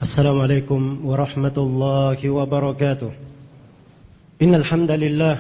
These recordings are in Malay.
السلام عليكم ورحمة الله وبركاته. إن الحمد لله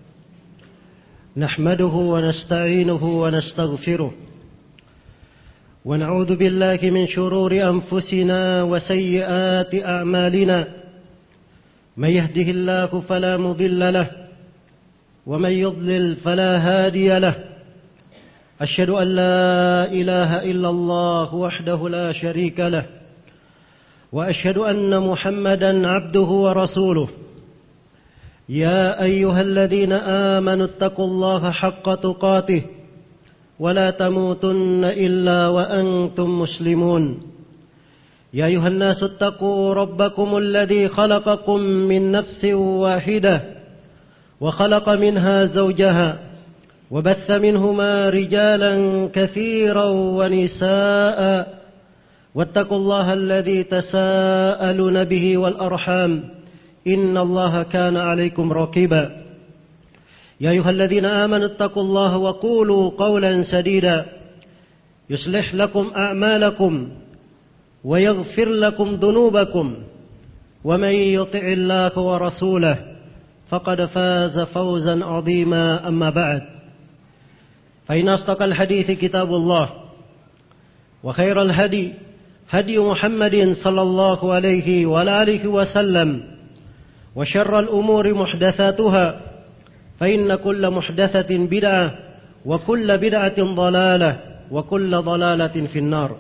نحمده ونستعينه ونستغفره ونعوذ بالله من شرور أنفسنا وسيئات أعمالنا. من يهده الله فلا مضل له ومن يضلل فلا هادي له. أشهد أن لا إله إلا الله وحده لا شريك له وأشهد أن محمدا عبده ورسوله. يا أيها الذين آمنوا اتقوا الله حق تقاته ولا تموتن إلا وأنتم مسلمون. يا أيها الناس اتقوا ربكم الذي خلقكم من نفس واحدة وخلق منها زوجها وبث منهما رجالا كثيرا ونساء واتقوا الله الذي تساءلون به والأرحام إن الله كان عليكم رقيبا. يا أيها الذين آمنوا اتقوا الله وقولوا قولا سديدا يصلح لكم أعمالكم ويغفر لكم ذنوبكم ومن يطع الله ورسوله فقد فاز فوزا عظيما. أما بعد فإن أصدق الحديث كتاب الله وخير الهدي هدي محمد صلى الله عليه وآله وسلم وشر الأمور محدثاتها فإن كل محدثة بدعة وكل بدعة ضلالة وكل ضلالة في النار.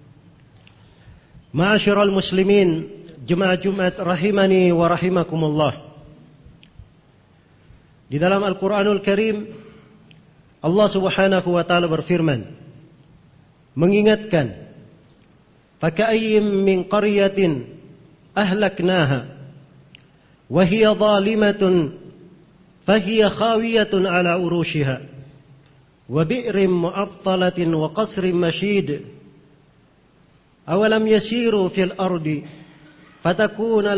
معاشر المسلمين jemaah Jumat rahimani wa rahimakumullah. Di dalam Al-Quranul Karim Allah subhanahu wa ta'ala berfirman mengingatkan فَكَأَيٍّ مِّن قَرْيَةٍ أَهْلَكْنَاهَا وَهِيَ ظَالِمَةٌ فَهِيَ خَاوِيَةٌ عَلَى عُرُوشِهَا وَبِئْرٍ مُّعَطَّلَةٍ وَقَصْرٍ مَّشِيدٍ أَوَلَمْ يَسِيرُوا فِي الْأَرْضِ فَتَكُونَ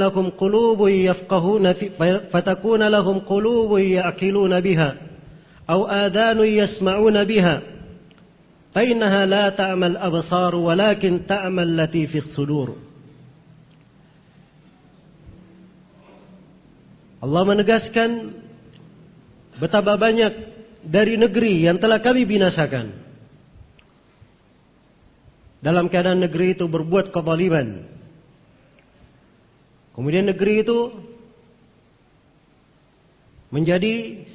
لَهُمْ قُلُوبٌ يَعْقِلُونَ بِهَا أَوْ آذَانٌ يَسْمَعُونَ بِهَا فإنها لا تعمى الأبصار ولكن تعمى التي في الصدور. Allah menegaskan betapa banyak dari negeri yang telah kami binasakan dalam keadaan negeri itu berbuat kezaliman. Kemudian negeri itu menjadi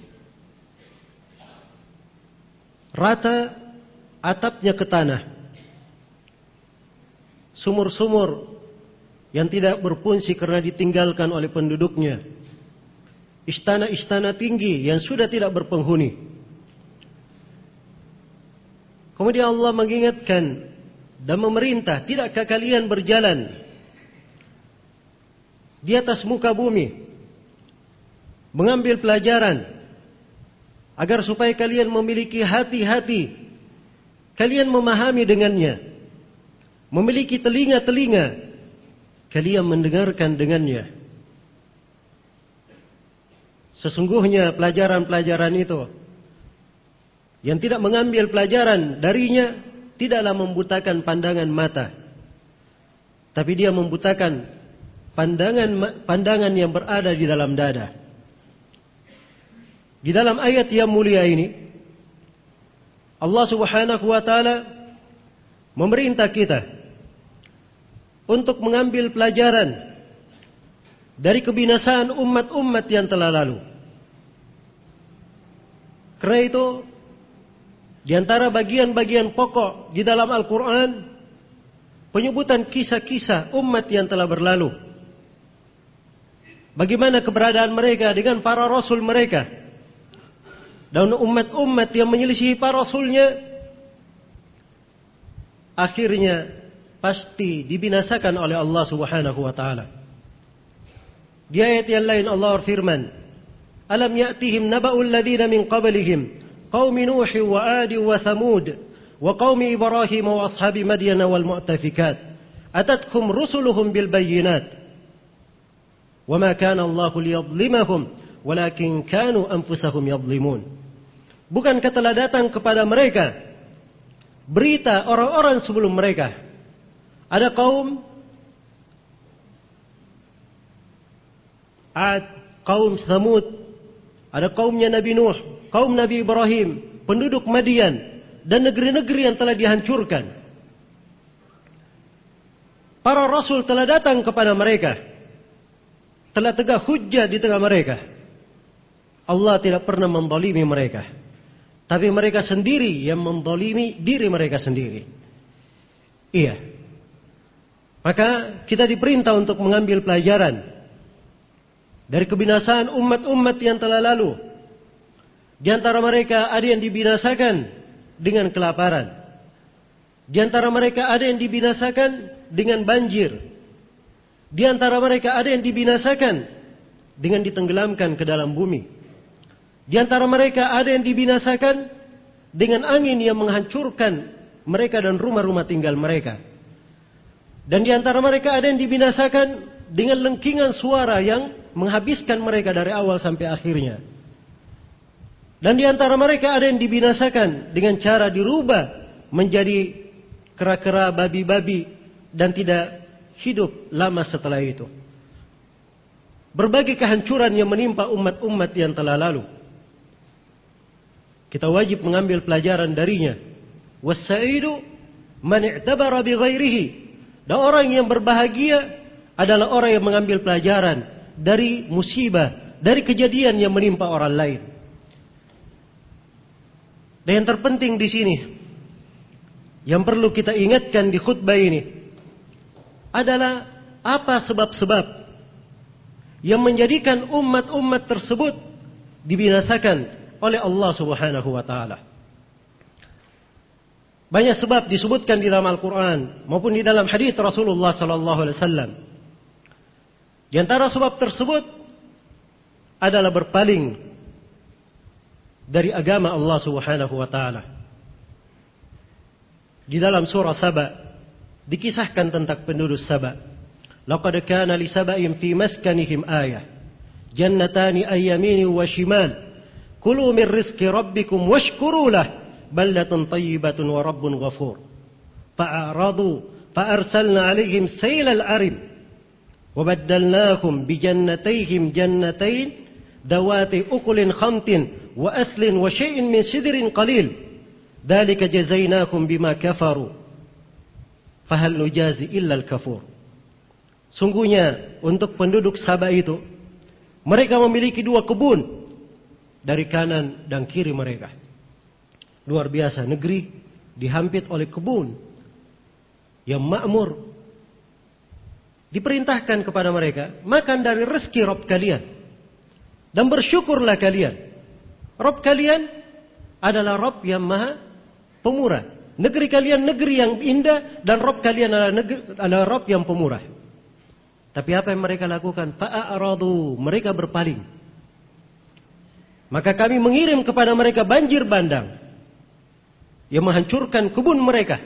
rata atapnya ke tanah, sumur-sumur yang tidak berfungsi karena ditinggalkan oleh penduduknya, istana-istana tinggi yang sudah tidak berpenghuni. Kemudian Allah mengingatkan dan memerintah, tidakkah kalian berjalan di atas muka bumi mengambil pelajaran agar supaya kalian memiliki hati-hati, kalian memahami dengannya, memiliki telinga-telinga, kalian mendengarkan dengannya. Sesungguhnya pelajaran-pelajaran itu yang tidak mengambil pelajaran darinya tidaklah membutakan pandangan mata, tapi dia membutakan pandangan yang berada di dalam dada. Di dalam ayat yang mulia ini Allah subhanahu wa ta'ala memerintah kita untuk mengambil pelajaran dari kebinasaan umat-umat yang telah lalu. Karena itu, di antara bagian-bagian pokok di dalam Al-Quran, penyebutan kisah-kisah umat yang telah berlalu. Bagaimana keberadaan mereka dengan para rasul mereka. Dan umat-umat yang menyelisihi para rasulnya akhirnya pasti dibinasakan oleh Allah subhanahu wa ta'ala. Di ayat yang lain Allah berfirman, Alam ya'tihim naba'ul ladhina min qablihim qaumi Nuhi wa Adi wa Thamud wa qaumi Ibrahim wa ashabi Madyana wal mu'tafikat atatkum rusuluhum bil bayyinat wa ma kana Allahu liyadhlimahum walakin kanu anfusahum yadhlimun. Bukankah telah datang kepada mereka berita orang-orang sebelum mereka? Ada kaum Ad, kaum Thamud, ada kaumnya Nabi Nuh, kaum Nabi Ibrahim, penduduk Madian, dan negeri-negeri yang telah dihancurkan. Para rasul telah datang kepada mereka, telah tegak hujjah di tengah mereka. Allah tidak pernah menzalimi mereka, tapi mereka sendiri yang menzalimi diri mereka sendiri. Iya. Maka kita diperintah untuk mengambil pelajaran dari kebinasaan umat-umat yang telah lalu. Di antara mereka ada yang dibinasakan dengan kelaparan. Di antara mereka ada yang dibinasakan dengan banjir. Di antara mereka ada yang dibinasakan dengan ditenggelamkan ke dalam bumi. Di antara mereka ada yang dibinasakan dengan angin yang menghancurkan mereka dan rumah-rumah tinggal mereka. Dan di antara mereka ada yang dibinasakan dengan lengkingan suara yang menghabiskan mereka dari awal sampai akhirnya. Dan di antara mereka ada yang dibinasakan dengan cara dirubah menjadi kera-kera, babi-babi, dan tidak hidup lama setelah itu. Berbagai kehancuran yang menimpa umat-umat yang telah lalu. Kita wajib mengambil pelajaran darinya. Was-sa'idu man i'tabara bi ghairihi. Dan orang yang berbahagia adalah orang yang mengambil pelajaran dari musibah, dari kejadian yang menimpa orang lain. Dan yang terpenting di sini, yang perlu kita ingatkan di khutbah ini, adalah apa sebab-sebab yang menjadikan umat-umat tersebut dibinasakan oleh Allah Subhanahu wa taala. Banyak sebab disebutkan di dalam Al-Quran maupun di dalam hadits Rasulullah sallallahu alaihi wasallam. Di antara sebab tersebut adalah berpaling dari agama Allah Subhanahu wa taala. Di dalam surah Saba dikisahkan tentang penduduk Saba. Laqad kana li saba'in fi maskanihim ayah. Jannatani ayyamini wa shimal. Kulu min rizqi rabbikum washkuru lah. Baldatun tayyibatun wa rabbun ghafur. Fa'aradu fa'arsalna alaihim saylal arim. Wabaddalnahum bijannatayhim jannatain dawati ukulin khamtin wa aslin wa syai'in min sidrin qalil. Dzalika jazainahum bima kafaru. Fahal nujazi illa al-kafur. Sungguhnya untuk penduduk Sabah itu, mereka memiliki 2 kebun dari kanan dan kiri mereka. Luar biasa, negeri dihampit oleh kebun yang makmur. Diperintahkan kepada mereka, makan dari rezeki Rabb kalian dan bersyukurlah kalian. Rabb kalian adalah Rabb yang maha pemurah. Negeri kalian negeri yang indah dan Rabb kalian adalah Rabb yang pemurah. Tapi apa yang mereka lakukan? Fa'aradu, mereka berpaling. Maka kami mengirim kepada mereka banjir bandang yang menghancurkan kebun mereka.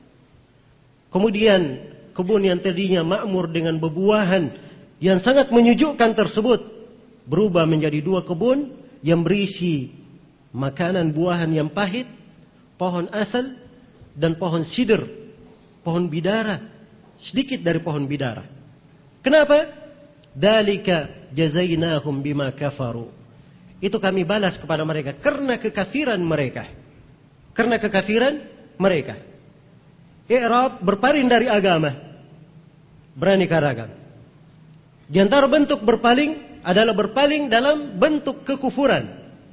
Kemudian kebun yang tadinya makmur dengan bebuahan yang sangat menyejukkan tersebut berubah menjadi 2 kebun yang berisi makanan buahan yang pahit, pohon asal dan pohon sidr, pohon bidara, sedikit dari pohon bidara. Kenapa? Dzalika jazainahum bima kafaru. Itu kami balas kepada mereka karena kekafiran mereka. Karena kekafiran mereka. I'rab, berpaling dari agama, beraneka ragam. Di antara bentuk berpaling adalah berpaling dalam bentuk kekufuran,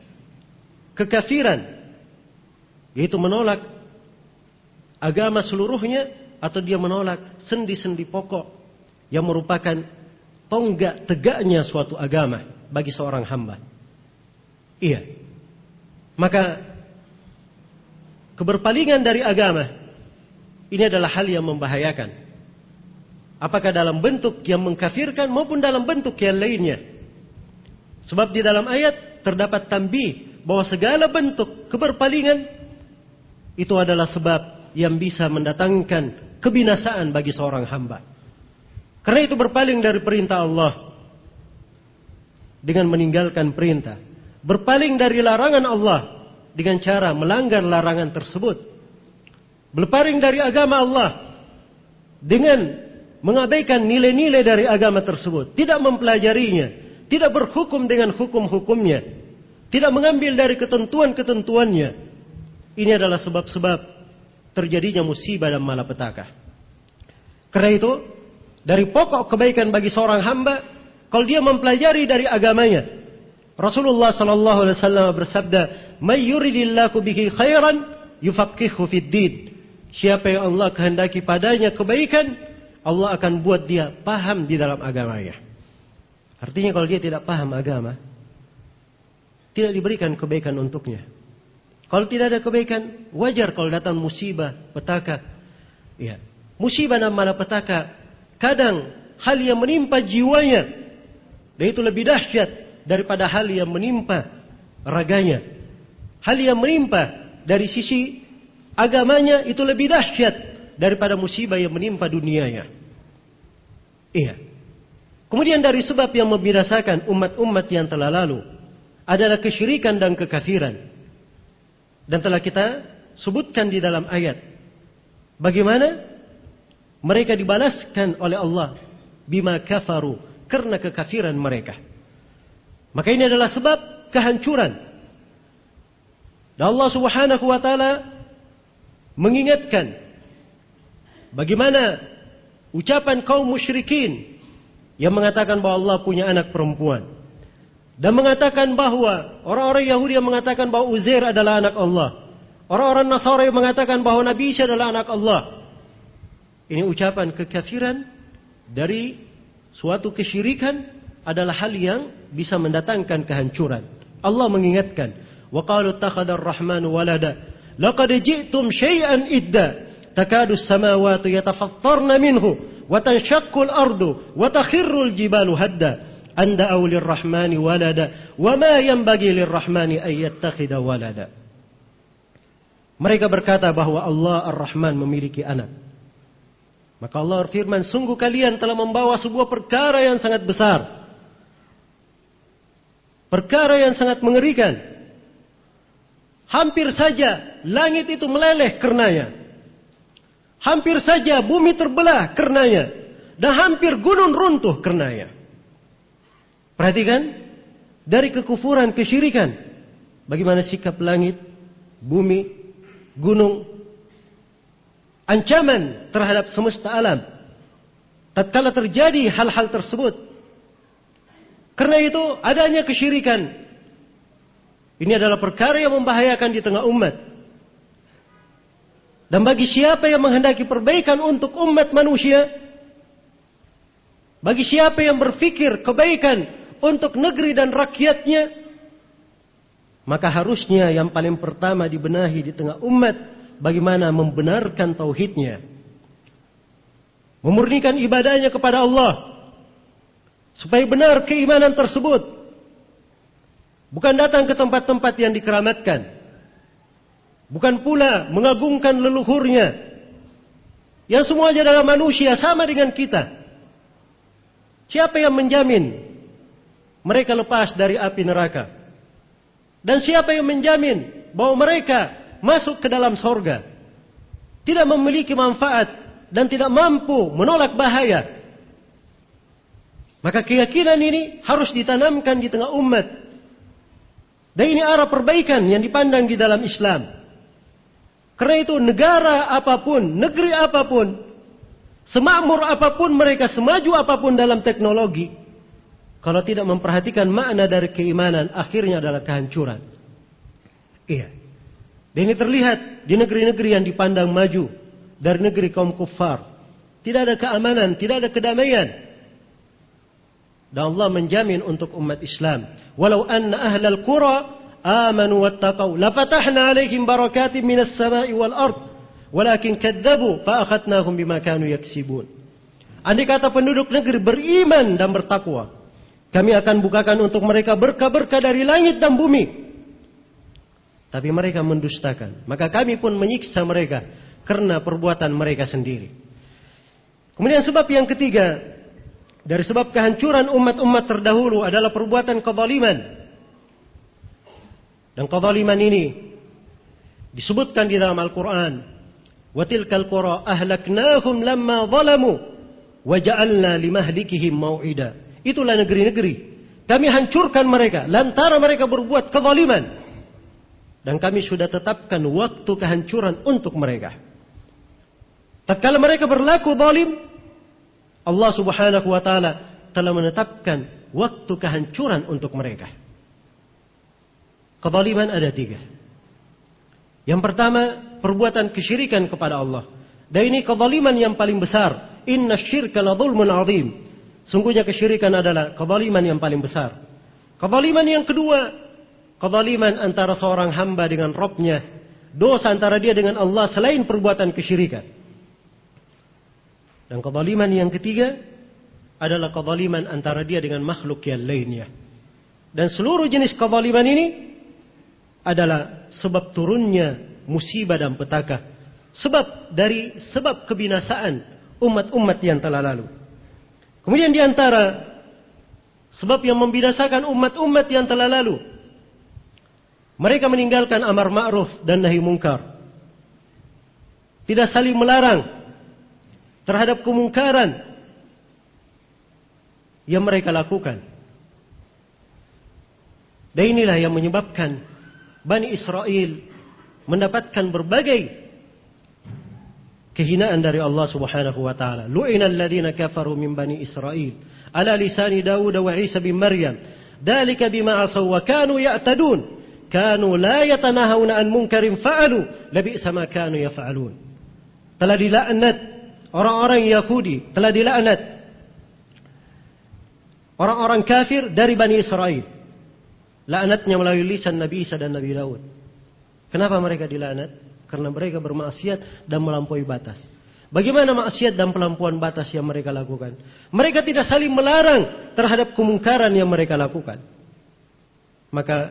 kekafiran, yaitu menolak agama seluruhnya atau dia menolak sendi-sendi pokok yang merupakan tonggak tegaknya suatu agama bagi seorang hamba. Iya. Maka keberpalingan dari agama ini adalah hal yang membahayakan. Apakah dalam bentuk yang mengkafirkan maupun dalam bentuk yang lainnya. Sebab di dalam ayat terdapat tanbih bahwa segala bentuk keberpalingan itu adalah sebab yang bisa mendatangkan kebinasaan bagi seorang hamba. Karena itu berpaling dari perintah Allah dengan meninggalkan perintah. Berpaling dari larangan Allah dengan cara melanggar larangan tersebut. Berpaling dari agama Allah dengan mengabaikan nilai-nilai dari agama tersebut. Tidak mempelajarinya. tidak berhukum dengan hukum-hukumnya, tidak mengambil dari ketentuan-ketentuannya. Ini adalah sebab-sebab terjadinya musibah dan malapetaka. Karena itu, dari pokok kebaikan bagi seorang hamba, kalau dia mempelajari dari agamanya. Rasulullah sallallahu alaihi wasallam bersabda, "May yuridillahu bihi khairan yufaqihuhu fid din." Siapa yang Allah kehendaki padanya kebaikan, Allah akan buat dia paham di dalam agamanya. Artinya kalau dia tidak paham agama, tidak diberikan kebaikan untuknya. Kalau tidak ada kebaikan, wajar kalau datang musibah, petaka. Ya, musibah dan malapetaka kadang hal yang menimpa jiwanya, dan itu lebih dahsyat daripada hal yang menimpa raganya. Hal yang menimpa dari sisi agamanya itu lebih dahsyat daripada musibah yang menimpa dunianya. Iya. Kemudian dari sebab yang membinasakan umat-umat yang telah lalu adalah kesyirikan dan kekafiran. Dan telah kita sebutkan di dalam ayat bagaimana mereka dibalaskan oleh Allah bima kafaru, karena kekafiran mereka. Maka ini adalah sebab kehancuran. Dan Allah Subhanahu wa taala mengingatkan bagaimana ucapan kaum musyrikin yang mengatakan bahwa Allah punya anak perempuan, dan mengatakan bahwa orang-orang Yahudi yang mengatakan bahwa Uzair adalah anak Allah, orang-orang Nasara yang mengatakan bahwa Nabi Isa adalah anak Allah. Ini ucapan kekafiran dari suatu kesyirikan, adalah hal yang bisa mendatangkan kehancuran. Allah mengingatkan, wa qalu ittakhadar rahmanu walada laqad ji'tum syai'an idda takadu as-samawati yatafattarna minhu wa tanshaqqu al-ardu wa takhirru al-jibalu hadda an da'u lir-rahmani walada wa ma yanbaghi lir-rahmani ay yattakhidha walada. Mereka berkata bahwa Allah Ar-Rahman memiliki anak. Maka Allah berfirman, sungguh kalian telah membawa sebuah perkara yang sangat besar, perkara yang sangat mengerikan. Hampir saja langit itu meleleh karenanya, hampir saja bumi terbelah karenanya, dan hampir gunung runtuh karenanya. Perhatikan, dari kekufuran, kesyirikan, bagaimana sikap langit, bumi, gunung, ancaman terhadap semesta alam tatkala terjadi hal-hal tersebut. Karena itu adanya kesyirikan, ini adalah perkara yang membahayakan di tengah umat. Dan bagi siapa yang menghendaki perbaikan untuk umat manusia, bagi siapa yang berfikir kebaikan untuk negeri dan rakyatnya, maka harusnya yang paling pertama dibenahi di tengah umat bagaimana membenarkan tauhidnya, memurnikan ibadahnya kepada Allah, supaya benar keimanan tersebut. Bukan datang ke tempat-tempat yang dikeramatkan, bukan pula mengagungkan leluhurnya, yang semuanya adalah manusia sama dengan kita. Siapa yang menjamin mereka lepas dari api neraka? Dan siapa yang menjamin bahwa mereka masuk ke dalam sorga, tidak memiliki manfaat dan tidak mampu menolak bahaya? Maka keyakinan ini harus ditanamkan di tengah umat. Dan ini arah perbaikan yang dipandang di dalam Islam. Karena itu negara apapun, negeri apapun, semakmur apapun mereka, semaju apapun dalam teknologi, kalau tidak memperhatikan makna dari keimanan, akhirnya adalah kehancuran. Iya. Dan ini terlihat di negeri-negeri yang dipandang maju, dari negeri kaum kufar. Tidak ada keamanan, tidak ada kedamaian. Dan Allah menjamin untuk umat Islam, walau anna ahlal qura amanu wattaqau lafatahna alaihim barakatin minas sama'i wal ard walakin kadzabu fa akhadnahum bima kanu yaksibun. Andai kata penduduk negeri beriman dan bertakwa, kami akan bukakan untuk mereka berkah-berkah dari langit dan bumi. Tapi mereka mendustakan, maka kami pun menyiksa mereka karena perbuatan mereka sendiri. Kemudian sebab yang ketiga dari sebab kehancuran umat-umat terdahulu adalah perbuatan kezaliman. Dan kezaliman ini disebutkan di dalam Al-Quran, wa tilkal qura ahlaknahum lamma zalamu wa ja'alna limahlikihim mau'ida. Itulah negeri-negeri Kami hancurkan mereka lantaran mereka berbuat kezaliman. Dan kami sudah tetapkan waktu kehancuran untuk mereka. Tatkala mereka berlaku zalim, Allah Subhanahu wa taala telah menetapkan waktu kehancuran untuk mereka. Kezaliman ada 3. Yang pertama, perbuatan kesyirikan kepada Allah. Dan ini kezaliman yang paling besar. Inna syirka la zulmun azim. Sungguhnya kesyirikan adalah kezaliman yang paling besar. Kezaliman yang kedua, kezaliman antara seorang hamba dengan Rabb-nya. Dosa antara dia dengan Allah selain perbuatan kesyirikan. Dan kezaliman yang ketiga adalah kezaliman antara dia dengan makhluk yang lainnya. Dan seluruh jenis kezaliman ini adalah sebab turunnya musibah dan petaka. Sebab kebinasaan umat-umat yang telah lalu. Kemudian di antara sebab yang membinasakan umat-umat yang telah lalu, mereka meninggalkan amar ma'ruf dan nahi mungkar. Tidak saling melarang terhadap kemungkaran yang mereka lakukan. Dan inilah yang menyebabkan Bani Israel mendapatkan berbagai kehinaan dari Allah Subhanahu wa taala. Lu'inal ladzina kafaru min Bani Israel ala lisani Daud wa Isa bin Maryam. Dzalika bima asaw wa kanu ya'tadun. Kanu la yatanahawna an munkarin fa'alu labi'sa ma kanu yaf'alun. Telah dilaknat orang-orang Yahudi, telah dilaknat orang-orang kafir dari Bani Israel. Laknatnya melalui lisan Nabi Isa dan Nabi Daud. Kenapa mereka dilaknat? Karena mereka bermaksiat dan melampaui batas. Bagaimana maksiat dan pelampuan batas yang mereka lakukan? Mereka tidak saling melarang terhadap kemungkaran yang mereka lakukan. Maka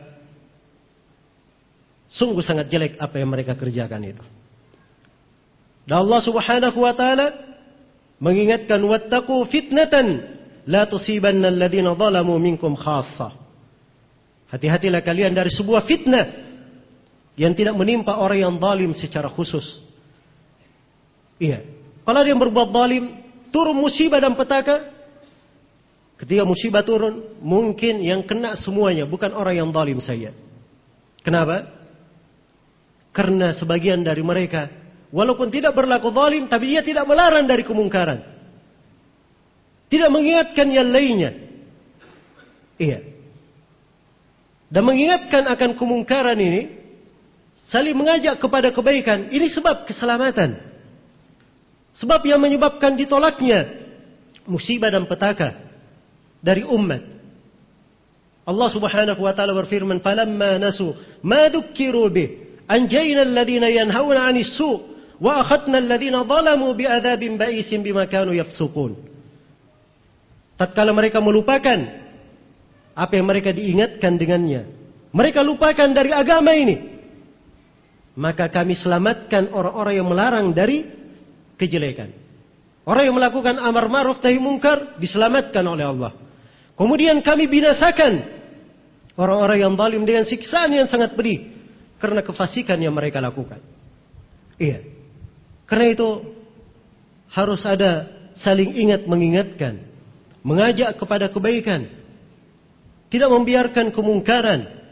sungguh sangat jelek apa yang mereka kerjakan itu. Dan Allah Subhanahu wa taala mengingatkan, wattaqu fitnatan la tusibanna alladhina zalamu minkum khassah. Hati-hatilah kalian dari sebuah fitnah yang tidak menimpa orang yang zalim secara khusus. Iya. Kalau dia berbuat zalim, turun musibah dan petaka. Ketika musibah turun, mungkin yang kena semuanya, bukan orang yang zalim saja. Kenapa? Karena sebagian dari mereka, walaupun tidak berlaku zalim, tapi dia tidak melarang dari kemungkaran. Tidak mengingatkan yang lainnya. Iya. Dan mengingatkan akan kemungkaran ini, saling mengajak kepada kebaikan. Ini sebab keselamatan. Sebab yang menyebabkan ditolaknya musibah dan petaka dari umat. Allah Subhanahu wa taala berfirman, "Falamma nasu ma dzukkiru bih, anjayna alladhina yanhauna 'anis su' wa akhadna alladhina zalamu bi'adzabin ba'isin bima kanu yafsukun." Tatkala mereka melupakan apa yang mereka diingatkan dengannya, mereka lupakan dari agama ini, maka kami selamatkan orang-orang yang melarang dari kejelekan. Orang yang melakukan amar ma'ruf nahi mungkar diselamatkan oleh Allah. Kemudian kami binasakan orang-orang yang zalim dengan siksaan yang sangat pedih karena kefasikan yang mereka lakukan. Iya. Karena itu harus ada saling ingat mengingatkan, mengajak kepada kebaikan, tidak membiarkan kemungkaran.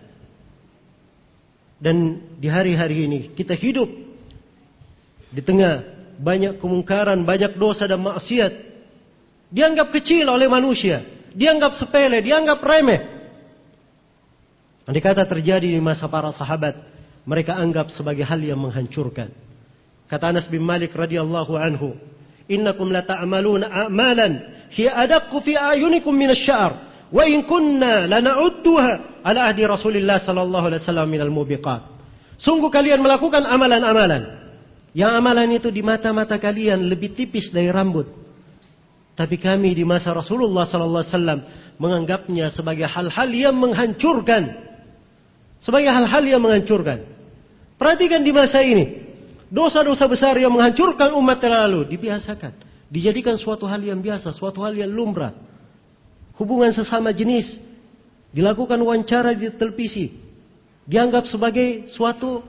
Dan di hari-hari ini kita hidup di tengah banyak kemungkaran, banyak dosa dan maksiat. Dianggap kecil oleh manusia, dianggap sepele, dianggap remeh. Andai kata terjadi di masa para sahabat, mereka anggap sebagai hal yang menghancurkan. Kata Anas bin Malik radhiyallahu anhu, "Innakum la ta'maluna a'malan hiya adaqqu fi a'yunikum min asy-sya'r. Wa in kunna lana'udduha ala ahdi Rasulillah sallallahu alaihi wasallam minal mubiqat." Sungguh kalian melakukan amalan-amalan yang amalan itu di mata-mata kalian lebih tipis dari rambut. Tapi kami di masa Rasulullah sallallahu alaihi wasallam menganggapnya sebagai hal-hal yang menghancurkan. Sebagai hal-hal yang menghancurkan. Perhatikan di masa ini, dosa-dosa besar yang menghancurkan umat terlalu dibiasakan, dijadikan suatu hal yang biasa, suatu hal yang lumrah. Hubungan sesama jenis dilakukan wawancara di televisi, dianggap sebagai suatu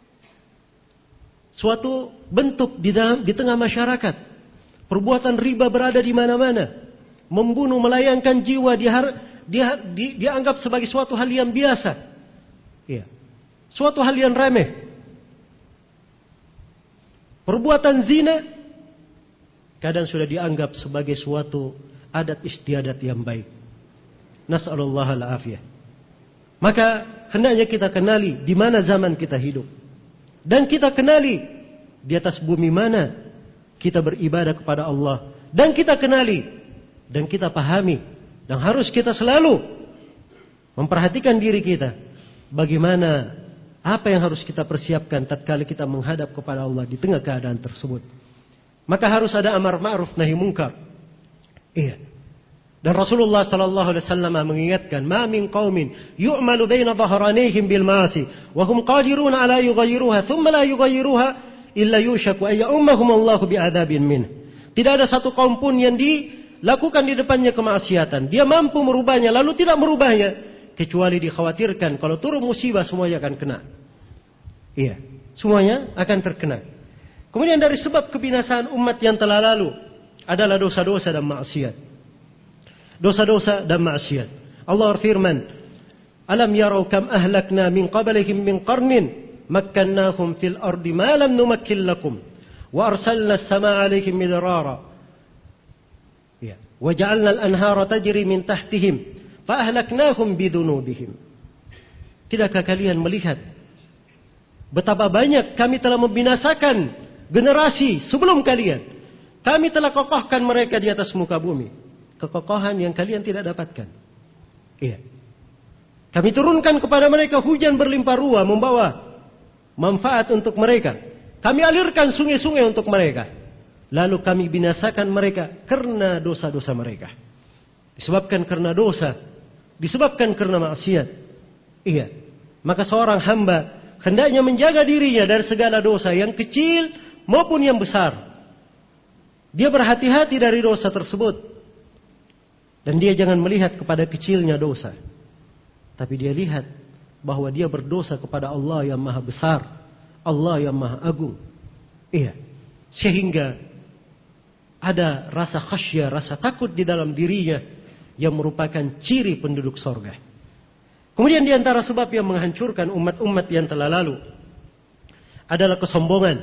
bentuk di tengah masyarakat. Perbuatan riba berada di mana-mana, membunuh, melayangkan jiwa dia anggap sebagai suatu hal yang biasa. Iya. Suatu hal yang remeh. Perbuatan zina kadang sudah dianggap sebagai suatu adat istiadat yang baik. Nas'alullah al-afiyah. Maka hendaknya kita kenali di mana zaman kita hidup. Dan kita kenali di atas bumi mana kita beribadah kepada Allah. Dan kita kenali dan kita pahami. Dan harus kita selalu memperhatikan diri kita. Bagaimana, apa yang harus kita persiapkan tatkala kita menghadap kepada Allah di tengah keadaan tersebut. Maka harus ada amar ma'ruf nahi munkar. Iya. Dan Rasulullah sallallahu alaihi wasallam mengingatkan, "Ma min qaumin yu'malu baina dhahranihim bil ma'asi wa hum qadirun ala yughayyiruha thumma la yughayyiruha illa yushaku ay ummahum Allahu bi'adzabin min." Tidak ada satu kaum pun yang dilakukan di depannya kemaksiatan, dia mampu merubahnya lalu tidak merubahnya, kecuali dikhawatirkan kalau turun musibah semuanya akan kena. Iya, semuanya akan terkena. Kemudian dari sebab kebinasaan umat yang telah lalu adalah dosa-dosa dan maksiat. Dosa-dosa dan maksiat. Allah berfirman, "Alam yarau kam ahlakna min qablihim min qarnin makkannahum fil ardi ma lam numakkin lakum wa arsalna as-samaa'a 'alaihim midrara ya wa ja'alna al-anhara tajri min tahtihim fa ahlaknahum bidunubihim." Tidakkah kalian melihat betapa banyak kami telah membinasakan generasi sebelum kalian? Kami telah kokohkan mereka di atas muka bumi. Kekokohan yang kalian tidak dapatkan. Iya. Kami turunkan kepada mereka hujan berlimpah ruah membawa manfaat untuk mereka. Kami alirkan sungai-sungai untuk mereka. Lalu kami binasakan mereka karena dosa-dosa mereka. Disebabkan karena dosa. Disebabkan karena maksiat. Iya. Maka seorang hamba hendaknya menjaga dirinya dari segala dosa yang kecil maupun yang besar. Dia berhati-hati dari dosa tersebut. Dan dia jangan melihat kepada kecilnya dosa. Tapi dia lihat bahwa dia berdosa kepada Allah yang maha besar. Allah yang maha agung. Iya. Sehingga ada rasa khasyah, rasa takut di dalam dirinya yang merupakan ciri penduduk sorga. Kemudian di antara sebab yang menghancurkan umat-umat yang telah lalu adalah kesombongan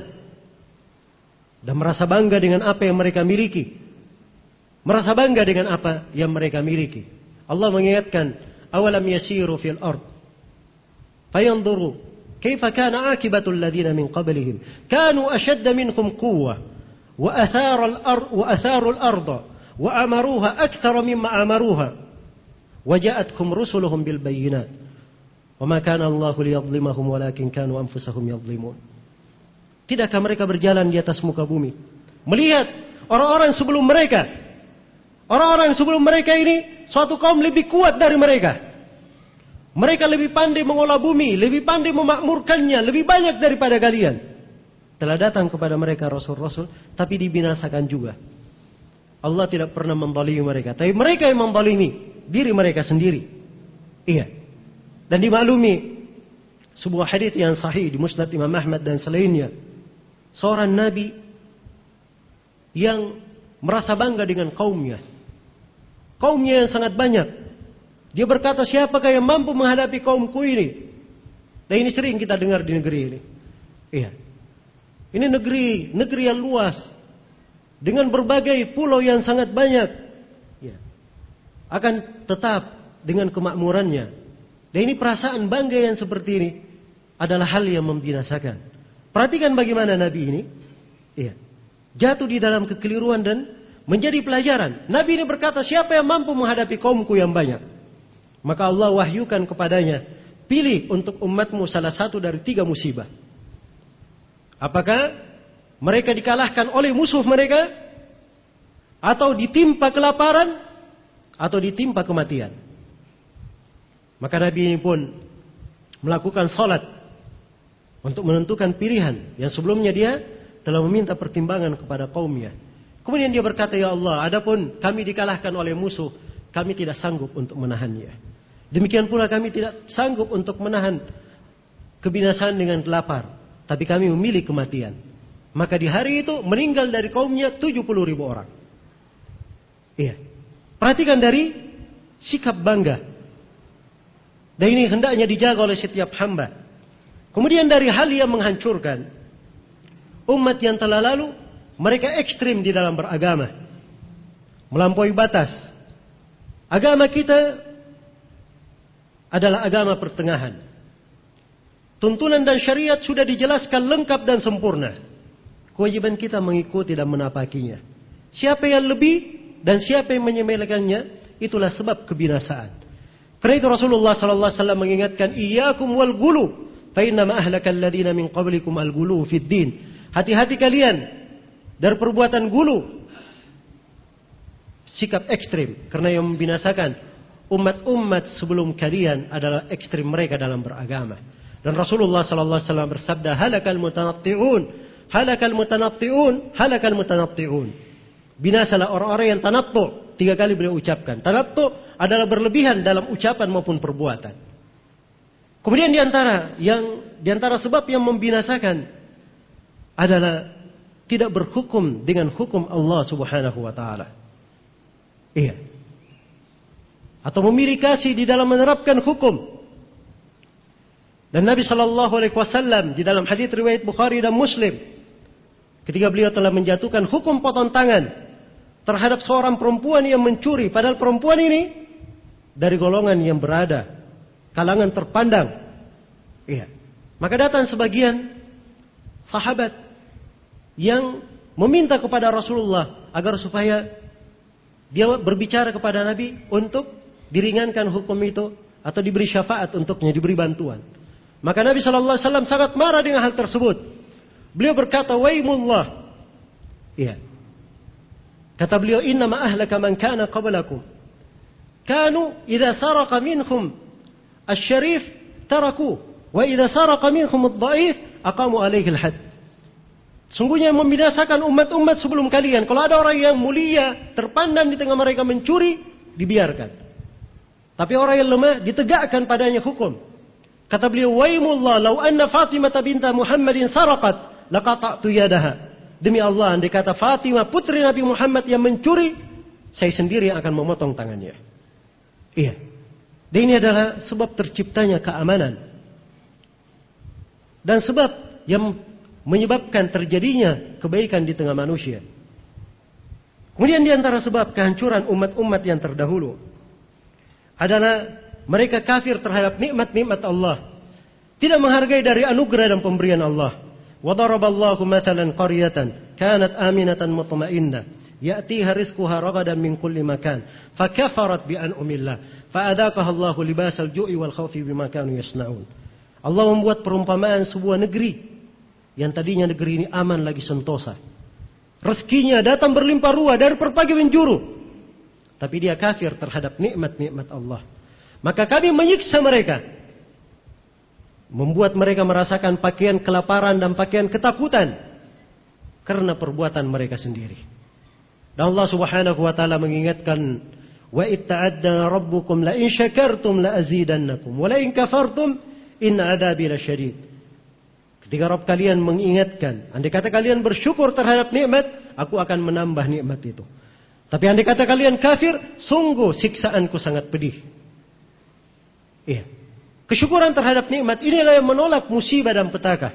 dan merasa bangga dengan apa yang mereka miliki. Merasa bangga dengan apa yang mereka miliki. Allah mengingatkan, "Awalam yasiru fil ard fayanzuru kaifa kana akibatul ladina min qablihim kanu ashadda minhum quwwah wa atharu al-ardh wa amaruha akthara mimma amaruha wa ja'atkum rusuluhum bil bayyinat wa ma kana Allahu liyadhlimahum walakin kanu anfusahum yadhlimun." Tidakkah mereka berjalan di atas muka bumi melihat orang-orang sebelum mereka? Orang-orang sebelum mereka ini suatu kaum lebih kuat dari mereka. Mereka lebih pandai mengolah bumi, lebih pandai memakmurkannya, lebih banyak daripada kalian. Telah datang kepada mereka rasul-rasul, tapi dibinasakan juga. Allah tidak pernah menzalimi mereka, tapi mereka yang menzalimi diri mereka sendiri. Iya. Dan dimaklumi sebuah hadits yang sahih di Musnad Imam Ahmad dan selainnya. Seorang nabi yang merasa bangga dengan kaumnya. Kaumnya yang sangat banyak. Dia berkata, siapakah yang mampu menghadapi kaumku ini? Dan ini sering kita dengar di negeri ini. Iya. Ini negeri yang luas. Dengan berbagai pulau yang sangat banyak. Ya. Akan tetap dengan kemakmurannya. Dan ini perasaan bangga yang seperti ini adalah hal yang membinasakan. Perhatikan bagaimana Nabi ini. Iya. Jatuh di dalam kekeliruan dan menjadi pelajaran. Nabi ini berkata, siapa yang mampu menghadapi kaumku yang banyak? Maka Allah wahyukan kepadanya, pilih untuk umatmu salah satu dari 3 musibah. Apakah mereka dikalahkan oleh musuh mereka? Atau ditimpa kelaparan? Atau ditimpa kematian? Maka Nabi ini pun melakukan salat untuk menentukan pilihan yang sebelumnya dia telah meminta pertimbangan kepada kaumnya. Kemudian dia berkata, ya Allah, adapun kami dikalahkan oleh musuh, kami tidak sanggup untuk menahannya. Demikian pula kami tidak sanggup untuk menahan kebinasaan dengan lapar, tapi kami memilih kematian. Maka di hari itu meninggal dari kaumnya 70.000 orang. Iya. Perhatikan dari sikap bangga. Dan ini hendaknya dijaga oleh setiap hamba. Kemudian dari hal yang menghancurkan umat yang telah lalu, mereka ekstrim di dalam beragama, melampaui batas. Agama kita adalah agama pertengahan. Tuntunan dan syariat sudah dijelaskan lengkap dan sempurna. Kewajiban kita mengikuti dan menapakinya. Siapa yang lebih dan siapa yang menyepelekannya, itulah sebab kebinasaan. Karena itu Rasulullah sallallahu alaihi wasallam mengingatkan, iyyakum wal ghulu, fa inna ma ahlakal ladzina min qablikum al ghulu fid din. Hati-hati kalian dari perbuatan gulu, sikap ekstrim, karena yang membinasakan umat-umat sebelum kalian adalah ekstrim mereka dalam beragama. Dan Rasulullah sallallahu alaihi wasallam bersabda, halakal mutanatti'un, halakal mutanatti'un, halakal mutanatti'un. Binasalah orang-orang yang tanattu. 3 kali beliau ucapkan. Tanattu adalah berlebihan dalam ucapan maupun perbuatan. Kemudian di antara sebab yang membinasakan adalah tidak berhukum dengan hukum Allah Subhanahu wa taala. Iya. Atau memilih kasih di dalam menerapkan hukum. Dan Nabi sallallahu alaihi wasallam di dalam hadis riwayat Bukhari dan Muslim, ketika beliau telah menjatuhkan hukum potong tangan terhadap seorang perempuan yang mencuri, padahal perempuan ini dari golongan yang berada kalangan terpandang. Iya. Maka datang sebagian sahabat yang meminta kepada Rasulullah agar supaya dia berbicara kepada Nabi untuk diringankan hukum itu atau diberi syafaat untuknya, diberi bantuan. Maka Nabi sallallahu alaihi wasallam sangat marah dengan hal tersebut. Beliau berkata, "Waimullah." Iya. Kata beliau, "Inna ma ahlaka man kana qablakum. Kanu idza saraqa minhum asy-syarif taraku, wa idza saraqa minhum ad-dha'if aqamu alaihi al-had." Sungguhnya yang membinasakan umat-umat sebelum kalian, kalau ada orang yang mulia terpandang di tengah mereka mencuri, dibiarkan. Tapi orang yang lemah ditegakkan padanya hukum. Kata beliau, "Waimullah law anna Fatimah binta Muhammadin saraqat laqata'tu yadaha." Demi Allah, andai kata Fatimah putri Nabi Muhammad yang mencuri, saya sendiri akan memotong tangannya. Iya. Dan ini adalah sebab terciptanya keamanan. Dan sebab yang menyebabkan terjadinya kebaikan di tengah manusia. Kemudian di antara sebab kehancuran umat-umat yang terdahulu adalah mereka kafir terhadap nikmat-nikmat Allah. Tidak menghargai dari anugerah dan pemberian Allah. وَضَرَبَ اللَّهُ مَثَلًا قَرْيَةً كَانَتْ آمِنَةً مُطْمَئِنَّةً يَأْتِيهَا رِزْقُهَا رَغَدًا مِنْ كُلِّ مَكَانٍ فَكَفَرَتْ بِأَنْعُمِ اللَّهِ فَأَذَاقَهَا اللَّهُ لِبَاسَ الْجُوعِ وَالْخَوْفِ بِمَا كَانُوا يَصْنَعُونَ. Allah membuat perumpamaan sebuah negeri yang tadinya negeri ini aman lagi sentosa. Rezekinya datang berlimpah ruah dari berbagai penjuru. Tapi dia kafir terhadap nikmat-nikmat Allah. Maka kami menyiksa mereka. Membuat mereka merasakan pakaian kelaparan dan pakaian ketakutan karena perbuatan mereka sendiri. Dan Allah Subhanahu wa taala mengingatkan, "Wa itta'adda rabbukum la in syakartum la azidannakum wa la in kafartum inna 'adzabi lasyadid." Ketika Rabb kalian mengingatkan, andai kata kalian bersyukur terhadap nikmat, aku akan menambah nikmat itu. Tapi andai kata kalian kafir, sungguh siksaanku sangat pedih. Iya. Kesyukuran terhadap nikmat inilah yang menolak musibah dan petaka.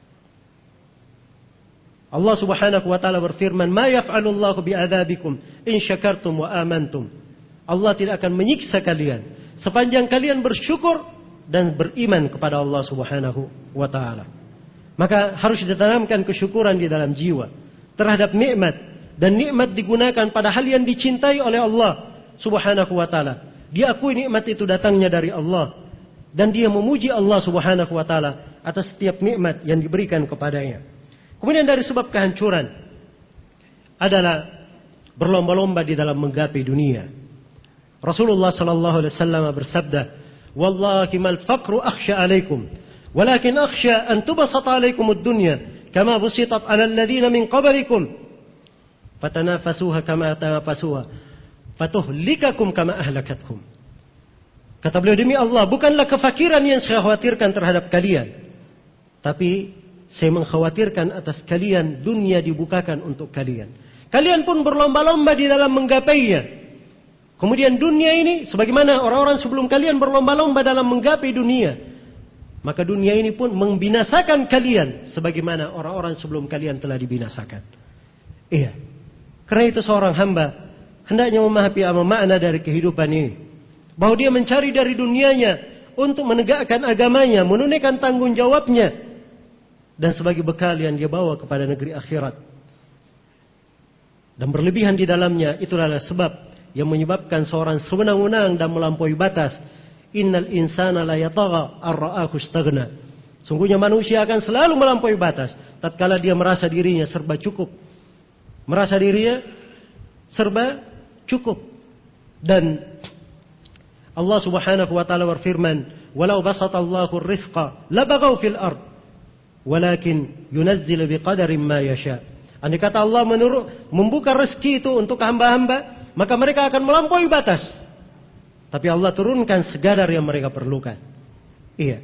Allah Subhanahu wa taala berfirman, "Ma yaf'alullahu bi'adzabikum in syakartum wa amantum." Allah tidak akan menyiksa kalian sepanjang kalian bersyukur dan beriman kepada Allah Subhanahu wa taala. Maka harus ditanamkan kesyukuran di dalam jiwa terhadap nikmat, dan nikmat digunakan pada hal yang dicintai oleh Allah Subhanahu wa taala. Dia akui nikmat itu datangnya dari Allah. Dan dia memuji Allah Subhanahu wa taala atas setiap nikmat yang diberikan kepadanya. Kemudian dari sebab kehancuran adalah berlomba-lomba di dalam menggapai dunia. Rasulullah sallallahu alaihi wasallam bersabda, "Wallahi mal faqru akhsha 'alaikum, walakin akhsha an tubsata 'alaikum ad-dunya kama busitat 'ala alladhina min qablikum fatanafasuha kama tanafasuha fatuhlikakum kama ahlakatkum." Kata beliau, demi Allah, bukanlah kefakiran yang saya khawatirkan terhadap kalian, tapi saya mengkhawatirkan atas kalian dunia dibukakan untuk kalian. Kalian pun berlomba-lomba di dalam menggapainya. Kemudian dunia ini, sebagaimana orang-orang sebelum kalian berlomba-lomba dalam menggapai dunia, maka dunia ini pun membinasakan kalian, sebagaimana orang-orang sebelum kalian telah dibinasakan. Iya. Karena itu seorang hamba hendaknya memahami makna dari kehidupan ini. Bahwa dia mencari dari dunianya untuk menegakkan agamanya, menunaikan tanggung jawabnya, dan sebagai bekal yang dia bawa kepada negeri akhirat. Dan berlebihan di dalamnya itulah sebab yang menyebabkan seorang sewenang-wenang dan melampaui batas. Innal insana la yatagha ar-ra'ahu istaghna. Sungguhnya manusia akan selalu melampaui batas tatkala dia merasa dirinya serba cukup. Merasa dirinya serba cukup. Dan Allah Subhanahu wa taala berfirman, "Walau basatallahu ar-rizqa labaghaw fil ard, walakin yunazzilu biqadarin ma yasha." Andai kata Allah membuka rezeki itu untuk hamba-hamba, maka mereka akan melampaui batas. Tapi Allah turunkan sekadar yang mereka perlukan. Iya.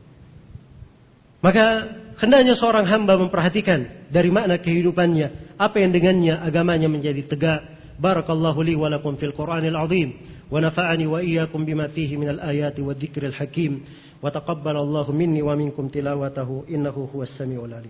Maka hendaknya seorang hamba memperhatikan dari makna kehidupannya, apa yang dengannya agamanya menjadi tegak. Barakallahu li wa lakum fil Qur'anil azim, wa nafa'ani wa iyyakum bima fihi minal ayati wadh-dhikril hakim, wa taqabbalallahu minni wa minkum tilawatahu innahu huwas samiul alim.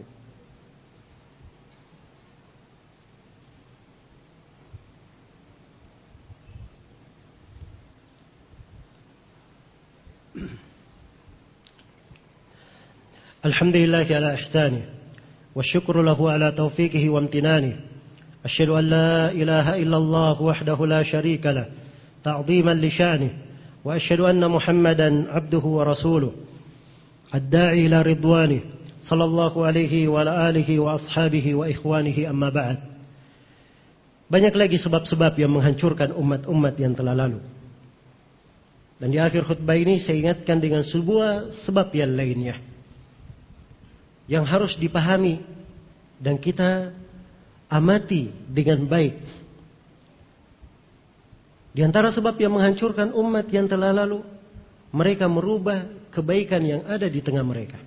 Alhamdulillah ala ihsani wa syukru lahu ala taufiqihi wa amtinani. Asyhadu an la ilaha illallah wahdahu la syarika lah ta'dhiman li sya'nih wa asyhadu anna Muhammadan abduhu wa rasuluh ad-da'i ila ridwanih sallallahu alaihi wa ala alihi wa ashabihi wa ikhwanihi amma ba'd. Banyak lagi sebab-sebab yang menghancurkan umat-umat yang telah lalu. Dan di akhir khutbah ini saya ingatkan dengan sebuah sebab yang lainnya yang harus dipahami dan kita amati dengan baik. Di antara sebab yang menghancurkan umat yang telah lalu, mereka merubah kebaikan yang ada di tengah mereka.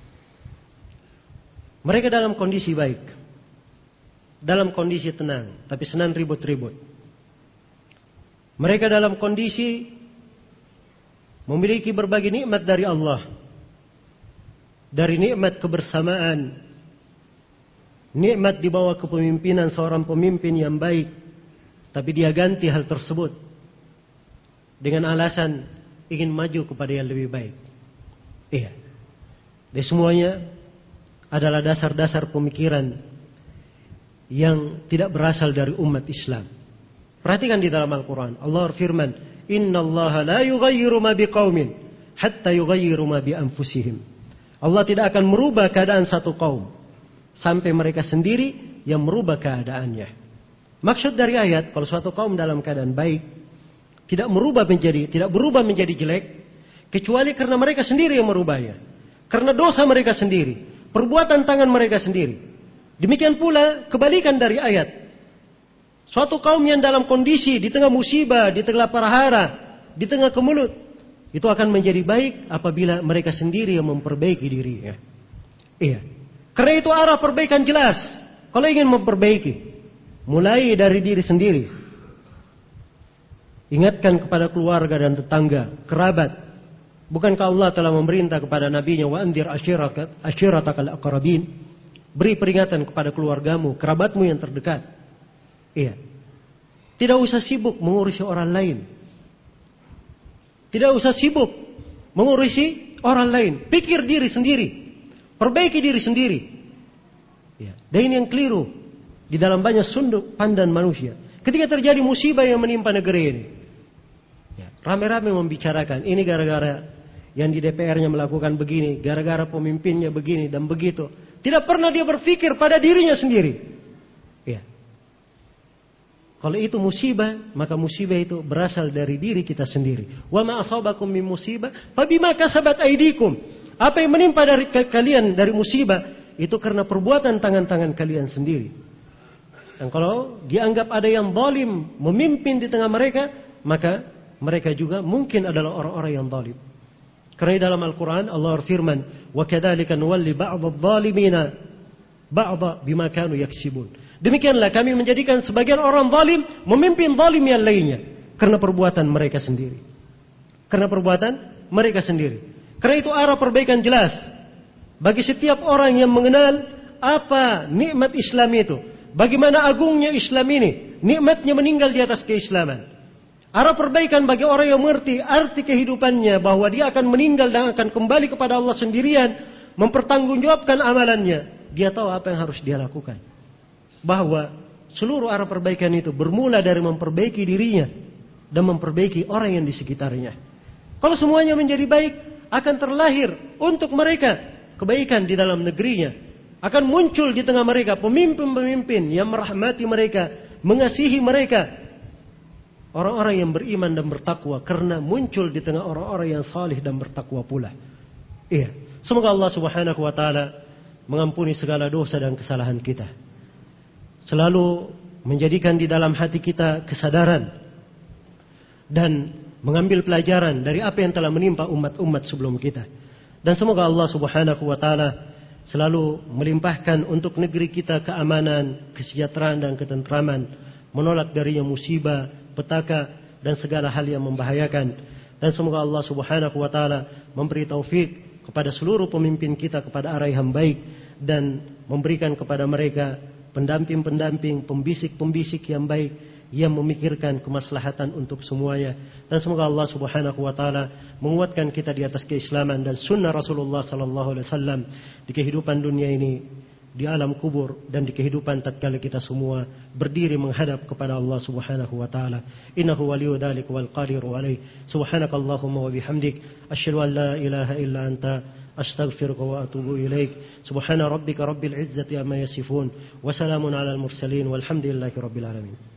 Mereka dalam kondisi baik, dalam kondisi tenang, tapi senang ribut-ribut. Mereka dalam kondisi memiliki berbagai nikmat dari Allah. Dari nikmat kebersamaan, nikmat di bawah kepemimpinan seorang pemimpin yang baik, tapi dia ganti hal tersebut dengan alasan ingin maju kepada yang lebih baik. Iya. Dan semuanya adalah dasar-dasar pemikiran yang tidak berasal dari umat Islam. Perhatikan di dalam Al-Quran, Allah berfirman, "Inna Allah la yughayyiru ma biqaumin hatta yughayyiru ma bi anfusihim." Allah tidak akan merubah keadaan satu kaum sampai mereka sendiri yang merubah keadaannya. Maksud dari ayat, kalau suatu kaum dalam keadaan baik, tidak berubah menjadi jelek, kecuali karena mereka sendiri yang merubahnya. Karena dosa mereka sendiri, perbuatan tangan mereka sendiri. Demikian pula kebalikan dari ayat. Suatu kaum yang dalam kondisi di tengah musibah, di tengah prahara, di tengah kemelut, itu akan menjadi baik apabila mereka sendiri yang memperbaiki dirinya. Iya. Karena itu arah perbaikan jelas. Kalau ingin memperbaiki, mulai dari diri sendiri. Ingatkan kepada keluarga dan tetangga, kerabat. Bukankah Allah telah memerintah kepada nabinya, wa anzir ashiratakal aqrabin? Beri peringatan kepada keluargamu, kerabatmu yang terdekat. Iya. Tidak usah sibuk mengurusi orang lain. Tidak usah sibuk mengurusi orang lain. Pikir diri sendiri. Perbaiki diri sendiri. Ya. Dan ini yang keliru di dalam banyak sudut pandang manusia. Ketika terjadi musibah yang menimpa negeri ini, ya, rame-rame membicarakan, ini gara-gara yang di DPR-nya melakukan begini, gara-gara pemimpinnya begini dan begitu. Tidak pernah dia berpikir pada dirinya sendiri. Ya. Kalau itu musibah, maka musibah itu berasal dari diri kita sendiri. Wa ma asabakum min musibah fa bima kasabat aydikum. Apa yang menimpa dari kalian dari musibah itu karena perbuatan tangan-tangan kalian sendiri. Dan kalau dianggap ada yang zalim memimpin di tengah mereka, maka mereka juga mungkin adalah orang-orang yang zalim. Karena dalam Al-Quran Allah berfirman, wa kadzalika nuwalli ba'dadh-dhalimina ba'dha bima kanu yaksibun. Demikianlah kami menjadikan sebagian orang zalim memimpin zalim yang lainnya. Karena perbuatan mereka sendiri. Karena perbuatan mereka sendiri. Karena itu arah perbaikan jelas bagi setiap orang yang mengenal apa nikmat Islam itu. Bagaimana agungnya Islam ini. Nikmatnya meninggal di atas keislaman. Arah perbaikan bagi orang yang mengerti arti kehidupannya, bahwa dia akan meninggal dan akan kembali kepada Allah sendirian, mempertanggungjawabkan amalannya. Dia tahu apa yang harus dia lakukan. Bahwa seluruh arah perbaikan itu bermula dari memperbaiki dirinya dan memperbaiki orang yang di sekitarnya. Kalau semuanya menjadi baik, akan terlahir untuk mereka kebaikan di dalam negerinya. Akan muncul di tengah mereka pemimpin-pemimpin yang merahmati mereka, mengasihi mereka. Orang-orang yang beriman dan bertakwa, karena muncul di tengah orang-orang yang salih dan bertakwa pula. Iya. Semoga Allah Subhanahu wa taala mengampuni segala dosa dan kesalahan kita. Selalu menjadikan di dalam hati kita kesadaran dan mengambil pelajaran dari apa yang telah menimpa umat-umat sebelum kita. Dan semoga Allah Subhanahu wa taala selalu melimpahkan untuk negeri kita keamanan, kesejahteraan dan ketentraman, menolak darinya musibah, petaka dan segala hal yang membahayakan. Dan semoga Allah Subhanahu wa taala memberi taufik kepada seluruh pemimpin kita kepada arah yang baik, dan memberikan kepada mereka pendamping-pendamping, pembisik-pembisik yang baik, yang memikirkan kemaslahatan untuk semuanya. Dan semoga Allah Subhanahu wa taala menguatkan kita di atas keislaman dan sunnah Rasulullah sallallahu alaihi wasallam di kehidupan dunia ini, di alam kubur, dan di kehidupan tatkala kita semua berdiri menghadap kepada Allah Subhanahu wa taala. Innahu waliyyu dzalika wal qadiru alaih. Subhanakallahumma wa bihamdik asyhadu an la ilaha illa anta astaghfiruka wa atubu ilaik. Subhana rabbika rabbil izzati amma yasifun wa salamun alal mursalin walhamdulillahi rabbil alamin.